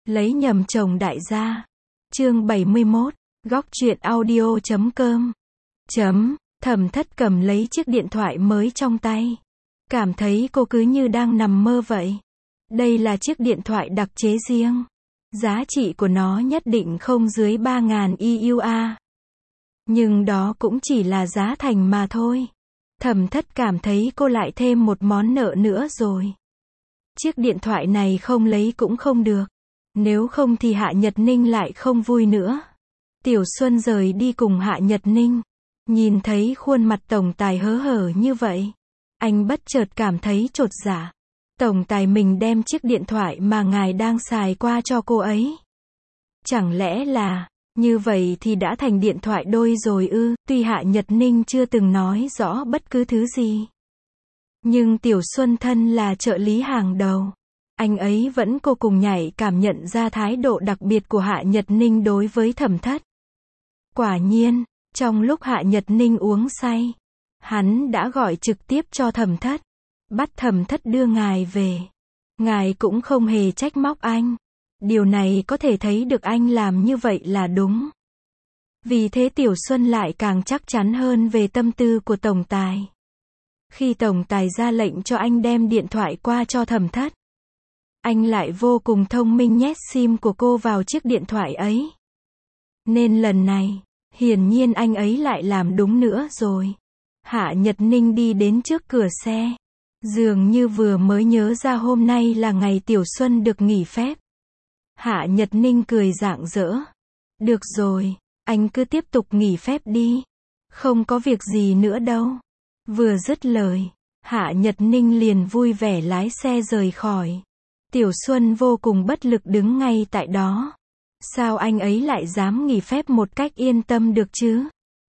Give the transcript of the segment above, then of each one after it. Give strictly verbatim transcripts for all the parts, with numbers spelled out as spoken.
Lấy nhầm chồng đại gia. Chương bảy mươi mốt, góc truyện audio chấm com. Chấm, Thẩm Thất cầm lấy chiếc điện thoại mới trong tay. Cảm thấy cô cứ như đang nằm mơ vậy. Đây là chiếc điện thoại đặc chế riêng. Giá trị của nó nhất định không dưới ba nghìn e u a. Nhưng đó cũng chỉ là giá thành mà thôi. Thẩm Thất cảm thấy cô lại thêm một món nợ nữa rồi. Chiếc điện thoại này không lấy cũng không được. Nếu không thì Hạ Nhật Ninh lại không vui nữa. Tiểu Xuân rời đi cùng Hạ Nhật Ninh. Nhìn thấy khuôn mặt tổng tài hớ hở như vậy, anh bất chợt cảm thấy chột dạ. Tổng tài mình đem chiếc điện thoại mà ngài đang xài qua cho cô ấy. Chẳng lẽ là, như vậy thì đã thành điện thoại đôi rồi ư? Tuy Hạ Nhật Ninh chưa từng nói rõ bất cứ thứ gì, nhưng Tiểu Xuân thân là trợ lý hàng đầu. Anh ấy vẫn vô cùng nhạy cảm nhận ra thái độ đặc biệt của Hạ Nhật Ninh đối với Thẩm Thất. Quả nhiên, trong lúc Hạ Nhật Ninh uống say, hắn đã gọi trực tiếp cho Thẩm Thất, bắt Thẩm Thất đưa ngài về. Ngài cũng không hề trách móc anh. Điều này có thể thấy được anh làm như vậy là đúng. Vì thế Tiểu Xuân lại càng chắc chắn hơn về tâm tư của tổng tài. Khi tổng tài ra lệnh cho anh đem điện thoại qua cho Thẩm Thất, anh lại vô cùng thông minh nhét sim của cô vào chiếc điện thoại ấy. Nên lần này, hiển nhiên anh ấy lại làm đúng nữa rồi. Hạ Nhật Ninh đi đến trước cửa xe. Dường như vừa mới nhớ ra hôm nay là ngày Tiểu Xuân được nghỉ phép. Hạ Nhật Ninh cười rạng rỡ. Được rồi, anh cứ tiếp tục nghỉ phép đi. Không có việc gì nữa đâu. Vừa dứt lời, Hạ Nhật Ninh liền vui vẻ lái xe rời khỏi. Tiểu Xuân vô cùng bất lực đứng ngay tại đó. Sao anh ấy lại dám nghỉ phép một cách yên tâm được chứ?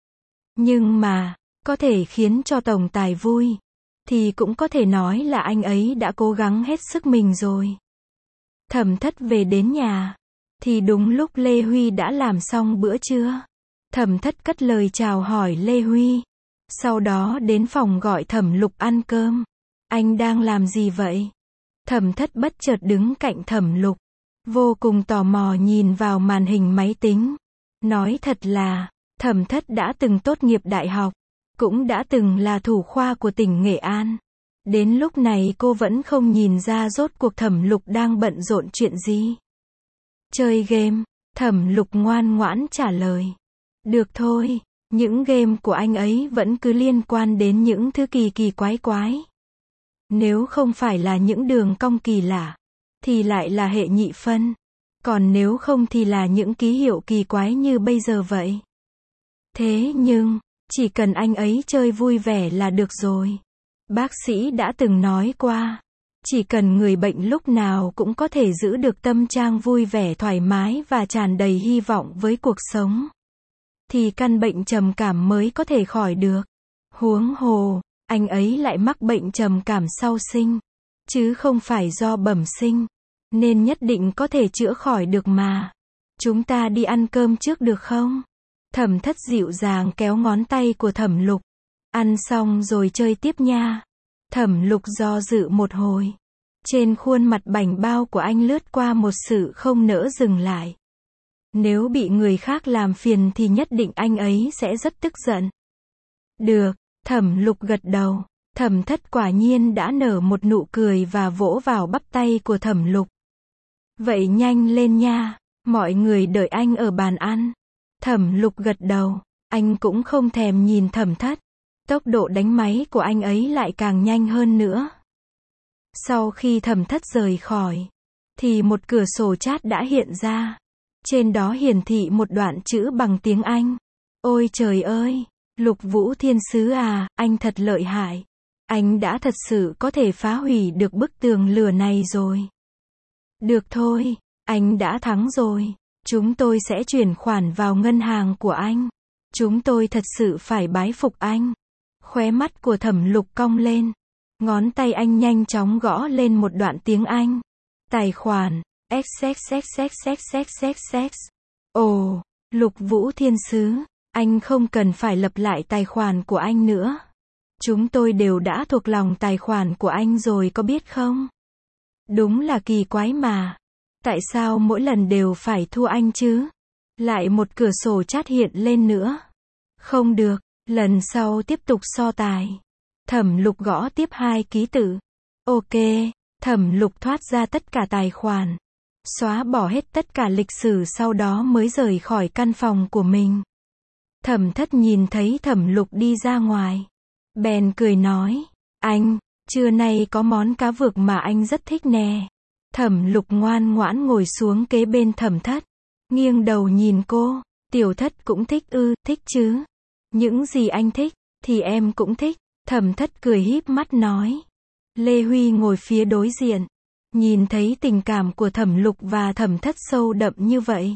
Nhưng mà, có thể khiến cho tổng tài vui, thì cũng có thể nói là anh ấy đã cố gắng hết sức mình rồi. Thẩm Thất về đến nhà, thì đúng lúc Lê Huy đã làm xong bữa trưa. Thẩm Thất cất lời chào hỏi Lê Huy. Sau đó đến phòng gọi Thẩm Lục ăn cơm. Anh đang làm gì vậy? Thẩm Thất bất chợt đứng cạnh Thẩm Lục, vô cùng tò mò nhìn vào màn hình máy tính. Nói thật là, Thẩm Thất đã từng tốt nghiệp đại học, cũng đã từng là thủ khoa của tỉnh Nghệ An. Đến lúc này cô vẫn không nhìn ra rốt cuộc Thẩm Lục đang bận rộn chuyện gì. Chơi game, Thẩm Lục ngoan ngoãn trả lời. Được thôi, những game của anh ấy vẫn cứ liên quan đến những thứ kỳ kỳ quái quái. Nếu không phải là những đường cong kỳ lạ, thì lại là hệ nhị phân. Còn nếu không thì là những ký hiệu kỳ quái như bây giờ vậy. Thế nhưng, chỉ cần anh ấy chơi vui vẻ là được rồi. Bác sĩ đã từng nói qua, chỉ cần người bệnh lúc nào cũng có thể giữ được tâm trạng vui vẻ thoải mái và tràn đầy hy vọng với cuộc sống, thì căn bệnh trầm cảm mới có thể khỏi được. Huống hồ, anh ấy lại mắc bệnh trầm cảm sau sinh, chứ không phải do bẩm sinh, nên nhất định có thể chữa khỏi được mà. Chúng ta đi ăn cơm trước được không? Thẩm Thất dịu dàng kéo ngón tay của Thẩm Lục. Ăn xong rồi chơi tiếp nha. Thẩm Lục do dự một hồi. Trên khuôn mặt bảnh bao của anh lướt qua một sự không nỡ dừng lại. Nếu bị người khác làm phiền thì nhất định anh ấy sẽ rất tức giận. Được, Thẩm Lục gật đầu. Thẩm Thất quả nhiên đã nở một nụ cười và vỗ vào bắp tay của Thẩm Lục. Vậy nhanh lên nha, mọi người đợi anh ở bàn ăn. Thẩm Lục gật đầu, anh cũng không thèm nhìn Thẩm Thất. Tốc độ đánh máy của anh ấy lại càng nhanh hơn nữa. Sau khi Thẩm Thất rời khỏi, thì một cửa sổ chat đã hiện ra. Trên đó hiển thị một đoạn chữ bằng tiếng Anh. Ôi trời ơi, Lục Vũ Thiên Sứ à, anh thật lợi hại. Anh đã thật sự có thể phá hủy được bức tường lửa này rồi. Được thôi, anh đã thắng rồi. Chúng tôi sẽ chuyển khoản vào ngân hàng của anh. Chúng tôi thật sự phải bái phục anh. Khóe mắt của Thẩm Lục cong lên. Ngón tay anh nhanh chóng gõ lên một đoạn tiếng Anh. Tài khoản. xxxxxxxxx. Ồ, Lục Vũ Thiên Sứ. Anh không cần phải lập lại tài khoản của anh nữa. Chúng tôi đều đã thuộc lòng tài khoản của anh rồi có biết không? Đúng là kỳ quái mà. Tại sao mỗi lần đều phải thua anh chứ? Lại một cửa sổ chat hiện lên nữa. Không được, lần sau tiếp tục so tài. Thẩm Lục gõ tiếp hai ký tự. Ok, Thẩm Lục thoát ra tất cả tài khoản. Xóa bỏ hết tất cả lịch sử sau đó mới rời khỏi căn phòng của mình. Thẩm Thất nhìn thấy Thẩm Lục đi ra ngoài. Bèn cười nói, anh, trưa nay có món cá vược mà anh rất thích nè. Thẩm Lục ngoan ngoãn ngồi xuống kế bên Thẩm Thất. Nghiêng đầu nhìn cô, Tiểu Thất cũng thích ư, thích chứ. Những gì anh thích, thì em cũng thích. Thẩm Thất cười híp mắt nói. Lê Huy ngồi phía đối diện. Nhìn thấy tình cảm của Thẩm Lục và Thẩm Thất sâu đậm như vậy.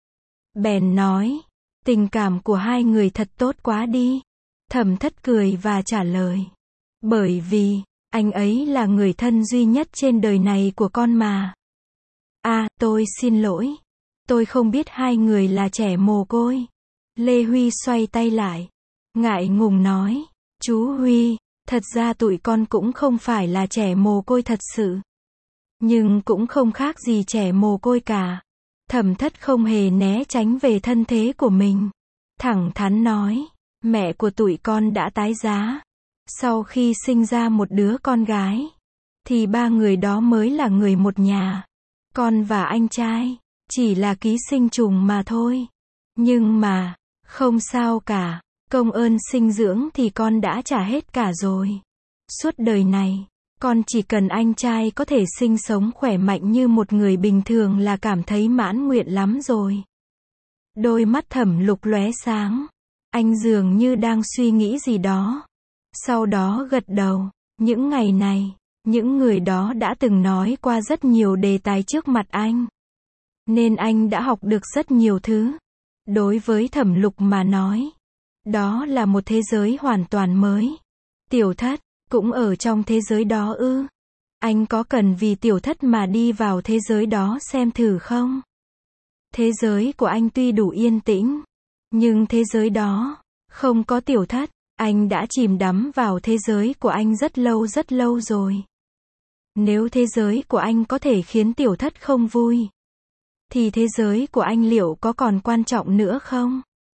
Bèn nói, tình cảm của hai người thật tốt quá đi. Thẩm Thất cười và trả lời. Bởi vì, anh ấy là người thân duy nhất trên đời này của con mà. À, tôi xin lỗi. Tôi không biết hai người là trẻ mồ côi. Lê Huy xoay tay lại. Ngại ngùng nói. Chú Huy, thật ra tụi con cũng không phải là trẻ mồ côi thật sự. Nhưng cũng không khác gì trẻ mồ côi cả. Thẩm Thất không hề né tránh về thân thế của mình. Thẳng thắn nói. Mẹ của tụi con đã tái giá. Sau khi sinh ra một đứa con gái. Thì ba người đó mới là người một nhà. Con và anh trai. Chỉ là ký sinh trùng mà thôi. Nhưng mà, không sao cả. Công ơn sinh dưỡng thì con đã trả hết cả rồi. Suốt đời này, con chỉ cần anh trai có thể sinh sống khỏe mạnh như một người bình thường là cảm thấy mãn nguyện lắm rồi. Đôi mắt Thẩm Lục lóe sáng. Anh dường như đang suy nghĩ gì đó. Sau đó gật đầu. Những ngày này, những người đó đã từng nói qua rất nhiều đề tài trước mặt anh. Nên anh đã học được rất nhiều thứ. Đối với Thẩm Lục mà nói, đó là một thế giới hoàn toàn mới. Tiểu Thất, cũng ở trong thế giới đó ư? Anh có cần vì Tiểu Thất mà đi vào thế giới đó xem thử không? Thế giới của anh tuy đủ yên tĩnh, nhưng thế giới đó, không có Tiểu Thất, anh đã chìm đắm vào thế giới của anh rất lâu rất lâu rồi. Nếu thế giới của anh có thể khiến Tiểu Thất không vui, thì thế giới của anh liệu có còn quan trọng nữa không?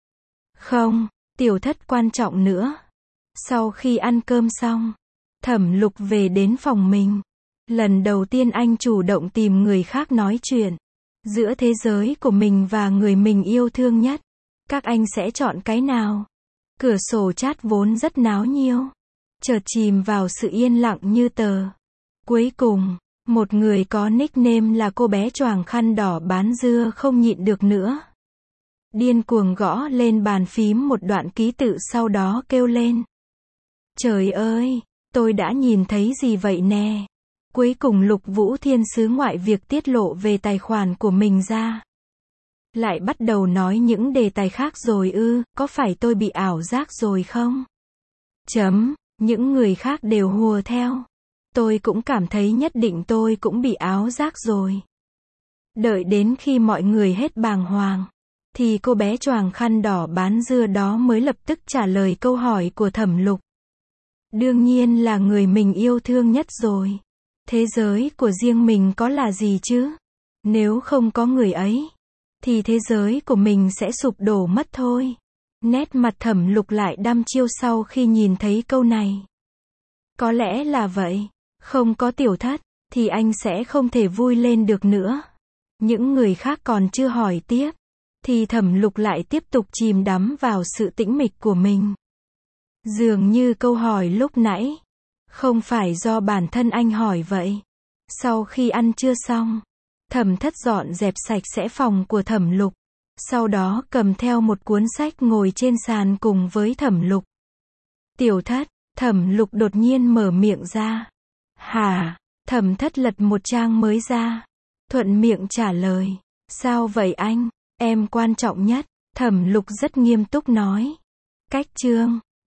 Không, Tiểu Thất quan trọng nữa. Sau khi ăn cơm xong, Thẩm Lục về đến phòng mình. Lần đầu tiên anh chủ động tìm người khác nói chuyện. Giữa thế giới của mình và người mình yêu thương nhất, các anh sẽ chọn cái nào? Cửa sổ chat vốn rất náo nhiêu, chợt chìm vào sự yên lặng như tờ. Cuối cùng, một người có nickname là cô bé choàng khăn đỏ bán dưa không nhịn được nữa. Điên cuồng gõ lên bàn phím một đoạn ký tự sau đó kêu lên. Trời ơi, tôi đã nhìn thấy gì vậy nè? Cuối cùng Lục Vũ Thiên Sứ ngoại việc tiết lộ về tài khoản của mình ra. Lại bắt đầu nói những đề tài khác rồi ư, có phải tôi bị ảo giác rồi không? Chấm, những người khác đều hùa theo. Tôi cũng cảm thấy nhất định tôi cũng bị ảo giác rồi. Đợi đến khi mọi người hết bàng hoàng, thì cô bé choàng khăn đỏ bán dưa đó mới lập tức trả lời câu hỏi của Thẩm Lục. Đương nhiên là người mình yêu thương nhất rồi. Thế giới của riêng mình có là gì chứ? Nếu không có người ấy, thì thế giới của mình sẽ sụp đổ mất thôi. Nét mặt Thẩm Lục lại đăm chiêu sau khi nhìn thấy câu này. Có lẽ là vậy. Không có Tiểu Thất, thì anh sẽ không thể vui lên được nữa. Những người khác còn chưa hỏi tiếp, thì Thẩm Lục lại tiếp tục chìm đắm vào sự tĩnh mịch của mình. Dường như câu hỏi lúc nãy, không phải do bản thân anh hỏi vậy. Sau khi ăn trưa xong, Thẩm Thất dọn dẹp sạch sẽ phòng của Thẩm Lục. Sau đó cầm theo một cuốn sách ngồi trên sàn cùng với Thẩm Lục. Tiểu Thất, Thẩm Lục đột nhiên mở miệng ra. Hả? Thẩm Thất lật một trang mới ra. Thuận miệng trả lời. Sao vậy anh? Em quan trọng nhất. Thẩm Lục rất nghiêm túc nói. Cách chương.